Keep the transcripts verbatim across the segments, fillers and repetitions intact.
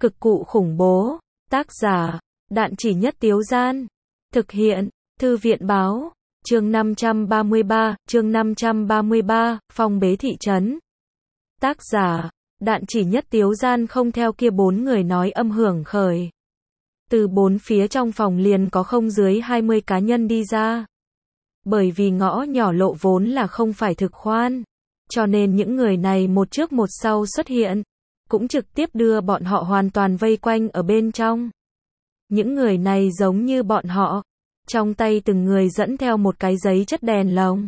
Cực cụ khủng bố. Tác giả, Đạn Chỉ Nhất Tiếu Gian. Thực hiện, Thư viện báo. Chương năm trăm ba mươi ba, chương năm trăm ba mươi ba, phong bế thị trấn. Tác giả, Đạn Chỉ Nhất Tiếu Gian. Không theo kia bốn người nói âm hưởng khởi. Từ bốn phía trong phòng liền có không dưới hai mươi cá nhân đi ra. Bởi vì ngõ nhỏ lộ vốn là không phải thực khoan, cho nên những người này một trước một sau xuất hiện, cũng trực tiếp đưa bọn họ hoàn toàn vây quanh ở bên trong. Những người này giống như bọn họ, trong tay từng người dẫn theo một cái giấy chất đèn lồng.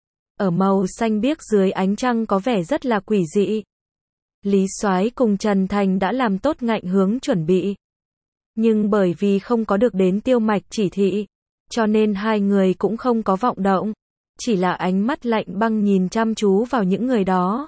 Ở màu xanh biếc dưới ánh trăng có vẻ rất là quỷ dị. Lý Soái cùng Trần Thành đã làm tốt ngạnh hướng chuẩn bị. Nhưng bởi vì không có được đến Tiêu Mạch chỉ thị, cho nên hai người cũng không có vọng động, chỉ là ánh mắt lạnh băng nhìn chăm chú vào những người đó.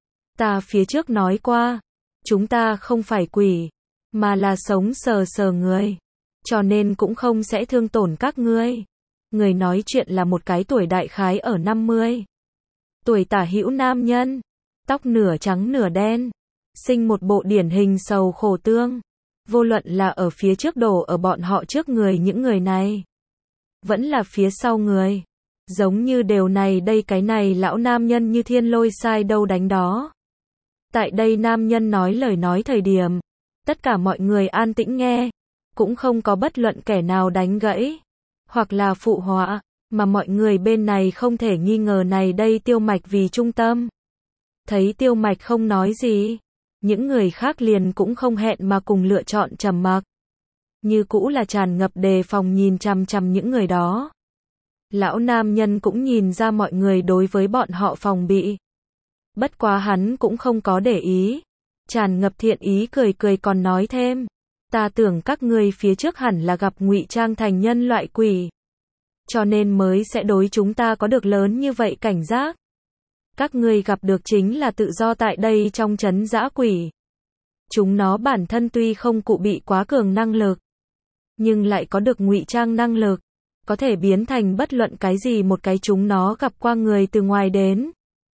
Ta phía trước nói qua, chúng ta không phải quỷ, mà là sống sờ sờ người, cho nên cũng không sẽ thương tổn các ngươi. Người nói chuyện là một cái tuổi đại khái ở năm mươi. Tuổi tả hữu nam nhân, tóc nửa trắng nửa đen, sinh một bộ điển hình sầu khổ tương. Vô luận là ở phía trước đổ ở bọn họ trước người những người này, vẫn là phía sau người, giống như đều này đây cái này lão nam nhân như thiên lôi sai đâu đánh đó. Tại đây nam nhân nói lời nói thời điểm, tất cả mọi người an tĩnh nghe, cũng không có bất luận kẻ nào đánh gãy, hoặc là phụ họa, mà mọi người bên này không thể nghi ngờ này đây Tiêu Mạch vì trung tâm. Thấy Tiêu Mạch không nói gì, những người khác liền cũng không hẹn mà cùng lựa chọn trầm mặc. Như cũ là tràn ngập đề phòng nhìn chằm chằm những người đó. Lão nam nhân cũng nhìn ra mọi người đối với bọn họ phòng bị. Bất quá hắn cũng không có để ý. Tràn ngập thiện ý cười cười còn nói thêm. Ta tưởng các ngươi phía trước hẳn là gặp ngụy trang thành nhân loại quỷ, cho nên mới sẽ đối chúng ta có được lớn như vậy cảnh giác. Các ngươi gặp được chính là tự do tại đây trong trấn dã quỷ. Chúng nó bản thân tuy không cụ bị quá cường năng lực, nhưng lại có được ngụy trang năng lực, có thể biến thành bất luận cái gì một cái chúng nó gặp qua người từ ngoài đến.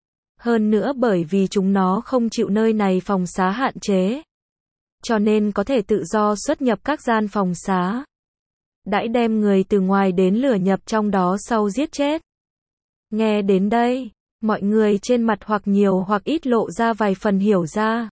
Hơn nữa bởi vì chúng nó không chịu nơi này phòng xá hạn chế, cho nên có thể tự do xuất nhập các gian phòng xá. Đãi đem người từ ngoài đến lừa nhập trong đó sau giết chết. Nghe đến đây, mọi người trên mặt hoặc nhiều hoặc ít lộ ra vài phần hiểu ra.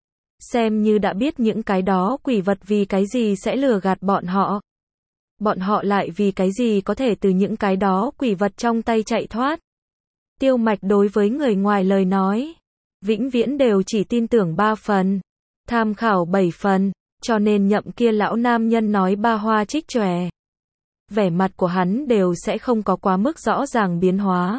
Xem như đã biết những cái đó quỷ vật vì cái gì sẽ lừa gạt bọn họ. Bọn họ lại vì cái gì có thể từ những cái đó quỷ vật trong tay chạy thoát. Tiêu Mạch đối với người ngoài lời nói, vĩnh viễn đều chỉ tin tưởng ba phần, tham khảo bảy phần, cho nên nhậm kia lão nam nhân nói ba hoa trích chòe. Vẻ mặt của hắn đều sẽ không có quá mức rõ ràng biến hóa.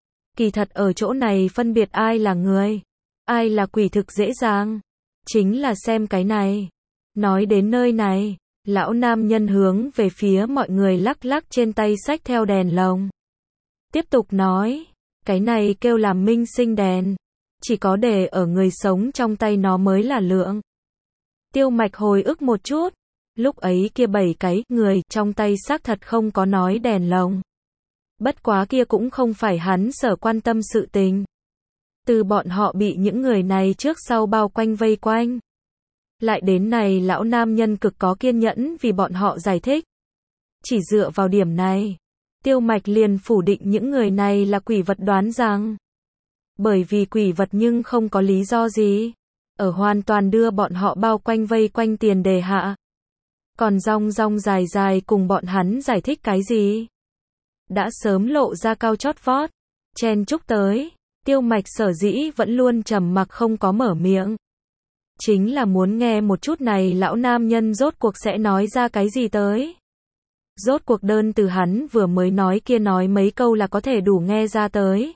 Kỳ thật ở chỗ này phân biệt ai là người, ai là quỷ thực dễ dàng. Chính là xem cái này. Nói đến nơi này, lão nam nhân hướng về phía mọi người lắc lắc trên tay xách theo đèn lồng. Tiếp tục nói, cái này kêu là minh sinh đèn. Chỉ có để ở người sống trong tay nó mới là lượng. Tiêu Mạch hồi ức một chút. Lúc ấy kia bảy cái người trong tay xác thật không có nói đèn lồng. Bất quá kia cũng không phải hắn sở quan tâm sự tình. Từ bọn họ bị những người này trước sau bao quanh vây quanh. Lại đến này lão nam nhân cực có kiên nhẫn vì bọn họ giải thích. Chỉ dựa vào điểm này, Tiêu Mạch liền phủ định những người này là quỷ vật đoán rằng. Bởi vì quỷ vật nhưng không có lý do gì. Ở hoàn toàn đưa bọn họ bao quanh vây quanh tiền đề hạ. Còn rong rong dài dài cùng bọn hắn giải thích cái gì? Đã sớm lộ ra cao chót vót. Chen chúc tới. Tiêu Mạch sở dĩ vẫn luôn trầm mặc không có mở miệng. Chính là muốn nghe một chút này lão nam nhân rốt cuộc sẽ nói ra cái gì tới. Rốt cuộc đơn từ hắn vừa mới nói kia nói mấy câu là có thể đủ nghe ra tới.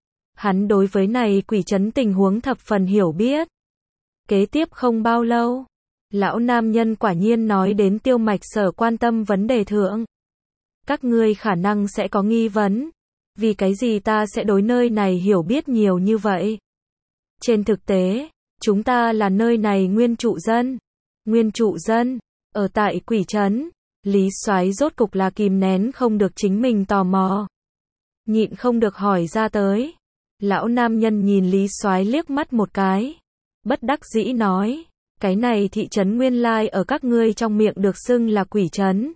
Hắn đối với này quỷ trấn tình huống thập phần hiểu biết. Kế tiếp không bao lâu, lão nam nhân quả nhiên nói đến Tiêu Mạch sở quan tâm vấn đề thượng. Các ngươi khả năng sẽ có nghi vấn. Vì cái gì ta sẽ đối nơi này hiểu biết nhiều như vậy? Trên thực tế, chúng ta là nơi này nguyên trụ dân. Nguyên trụ dân, ở tại quỷ trấn. Lý Soái rốt cục là kìm nén không được chính mình tò mò. Nhịn không được hỏi ra tới. Lão nam nhân nhìn Lý Soái liếc mắt một cái. Bất đắc dĩ nói. Cái này thị trấn nguyên lai ở các ngươi trong miệng được xưng là quỷ trấn.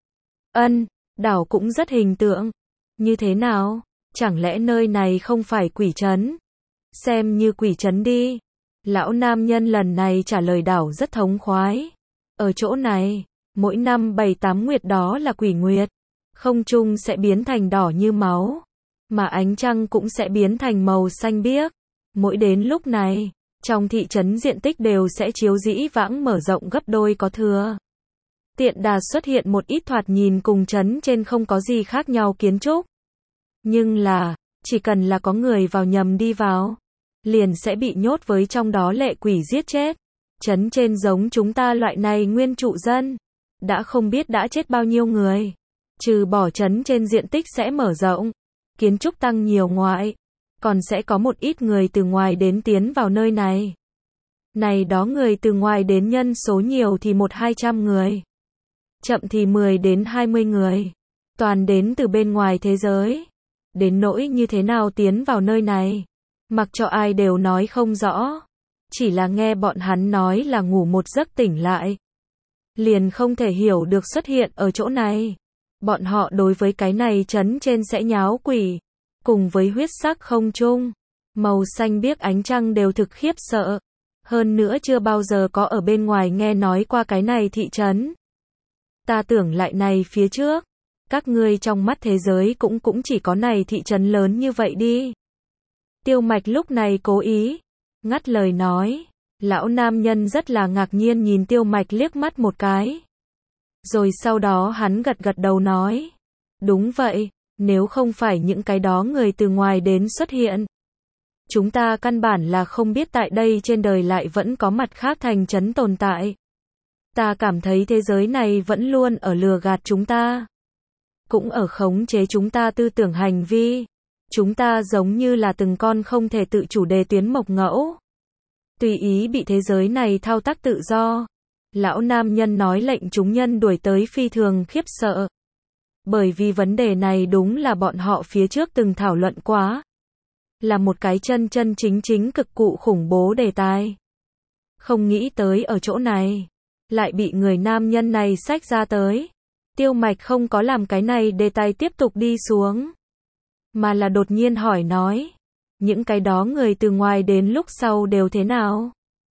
Ân, đảo cũng rất hình tượng. Như thế nào? Chẳng lẽ nơi này không phải quỷ trấn? Xem như quỷ trấn đi. Lão nam nhân lần này trả lời đảo rất thống khoái. Ở chỗ này, mỗi năm bảy tám nguyệt đó là quỷ nguyệt. Không trung sẽ biến thành đỏ như máu. Mà ánh trăng cũng sẽ biến thành màu xanh biếc. Mỗi đến lúc này, trong thị trấn diện tích đều sẽ chiếu dĩ vãng mở rộng gấp đôi có thừa. Tiện đà xuất hiện một ít thoạt nhìn cùng trấn trên không có gì khác nhau kiến trúc. Nhưng là, chỉ cần là có người vào nhầm đi vào, liền sẽ bị nhốt với trong đó lệ quỷ giết chết. Trấn trên giống chúng ta loại này nguyên trụ dân, đã không biết đã chết bao nhiêu người. Trừ bỏ trấn trên diện tích sẽ mở rộng, kiến trúc tăng nhiều ngoại, còn sẽ có một ít người từ ngoài đến tiến vào nơi này. Này đó người từ ngoài đến nhân số nhiều thì một hai trăm người. Chậm thì mười đến hai mươi người. Toàn đến từ bên ngoài thế giới. Đến nỗi như thế nào tiến vào nơi này, mặc cho ai đều nói không rõ. Chỉ là nghe bọn hắn nói là ngủ một giấc tỉnh lại, liền không thể hiểu được xuất hiện ở chỗ này. Bọn họ đối với cái này trấn trên sẽ nháo quỷ, cùng với huyết sắc không trung, màu xanh biếc ánh trăng đều thực khiếp sợ. Hơn nữa chưa bao giờ có ở bên ngoài nghe nói qua cái này thị trấn. Ta tưởng lại này phía trước, các ngươi trong mắt thế giới cũng cũng chỉ có này thị trấn lớn như vậy đi. Tiêu Mạch lúc này cố ý ngắt lời nói. Lão nam nhân rất là ngạc nhiên nhìn Tiêu Mạch liếc mắt một cái. Rồi sau đó hắn gật gật đầu nói. Đúng vậy, nếu không phải những cái đó người từ ngoài đến xuất hiện, chúng ta căn bản là không biết tại đây trên đời lại vẫn có mặt khác thành trấn tồn tại. Ta cảm thấy thế giới này vẫn luôn ở lừa gạt chúng ta, cũng ở khống chế chúng ta tư tưởng hành vi. Chúng ta giống như là từng con không thể tự chủ đề tuyến mộc ngẫu, tùy ý bị thế giới này thao tác tự do. Lão nam nhân nói lệnh chúng nhân đuổi tới phi thường khiếp sợ. Bởi vì vấn đề này đúng là bọn họ phía trước từng thảo luận quá. Là một cái chân chân chính chính cực cụ khủng bố đề tài. Không nghĩ tới ở chỗ này, lại bị người nam nhân này xách ra tới. Tiêu Mạch không có làm cái này đề tài tiếp tục đi xuống, mà là đột nhiên hỏi nói. Những cái đó người từ ngoài đến lúc sau đều thế nào?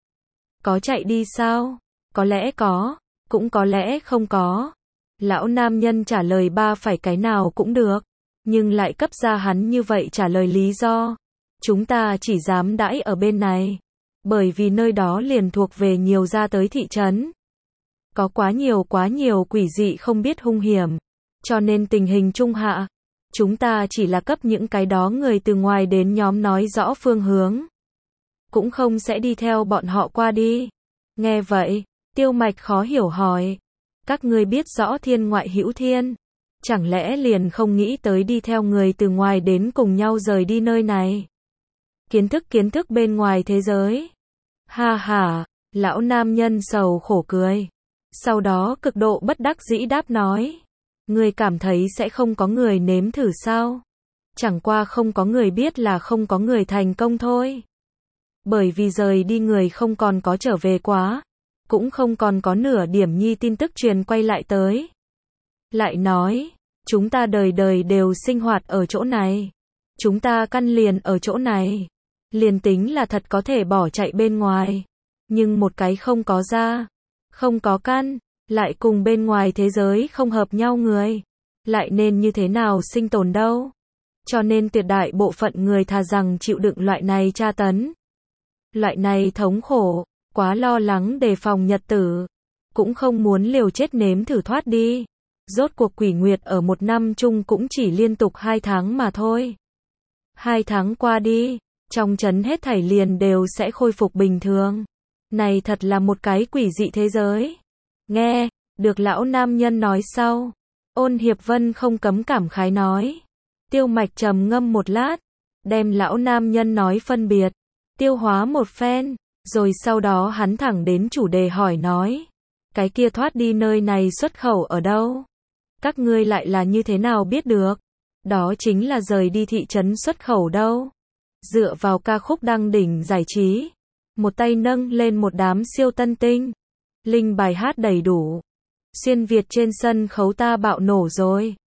Có chạy đi sao? Có lẽ có, cũng có lẽ không có. Lão nam nhân trả lời ba phải cái nào cũng được, nhưng lại cấp ra hắn như vậy trả lời lý do. Chúng ta chỉ dám đãi ở bên này, bởi vì nơi đó liền thuộc về nhiều ra tới thị trấn. Có quá nhiều quá nhiều quỷ dị không biết hung hiểm, cho nên tình hình trung hạ, chúng ta chỉ là cấp những cái đó người từ ngoài đến nhóm nói rõ phương hướng, cũng không sẽ đi theo bọn họ qua đi. Nghe vậy, Tiêu Mạch khó hiểu hỏi. Các ngươi biết rõ thiên ngoại hữu thiên, chẳng lẽ liền không nghĩ tới đi theo người từ ngoài đến cùng nhau rời đi nơi này? Kiến thức kiến thức bên ngoài thế giới. Ha ha, lão nam nhân sầu khổ cười. Sau đó cực độ bất đắc dĩ đáp nói. Ngươi cảm thấy sẽ không có người nếm thử sao? Chẳng qua không có người biết là không có người thành công thôi. Bởi vì rời đi người không còn có trở về quá, cũng không còn có nửa điểm nhi tin tức truyền quay lại tới. Lại nói, chúng ta đời đời đều sinh hoạt ở chỗ này. Chúng ta căn liền ở chỗ này. Liền tính là thật có thể bỏ chạy bên ngoài, nhưng một cái không có da, không có căn, lại cùng bên ngoài thế giới không hợp nhau người, lại nên như thế nào sinh tồn đâu? Cho nên tuyệt đại bộ phận người thà rằng chịu đựng loại này tra tấn, loại này thống khổ, quá lo lắng đề phòng nhật tử, cũng không muốn liều chết nếm thử thoát đi. Rốt cuộc quỷ nguyệt ở một năm chung cũng chỉ liên tục hai tháng mà thôi. Hai tháng qua đi, trong trấn hết thảy liền đều sẽ khôi phục bình thường. Này thật là một cái quỷ dị thế giới. Nghe, được lão nam nhân nói sau. Ôn Hiệp Vân không cấm cảm khái nói. Tiêu Mạch trầm ngâm một lát, đem lão nam nhân nói phân biệt, tiêu hóa một phen, rồi sau đó hắn thẳng đến chủ đề hỏi nói. Cái kia thoát đi nơi này xuất khẩu ở đâu? Các ngươi lại là như thế nào biết được? Đó chính là rời đi thị trấn xuất khẩu đâu. Dựa vào ca khúc đăng đỉnh giải trí, một tay nâng lên một đám siêu tân tinh. Linh bài hát đầy đủ. Xuyên Việt trên sân khấu ta bạo nổ rồi.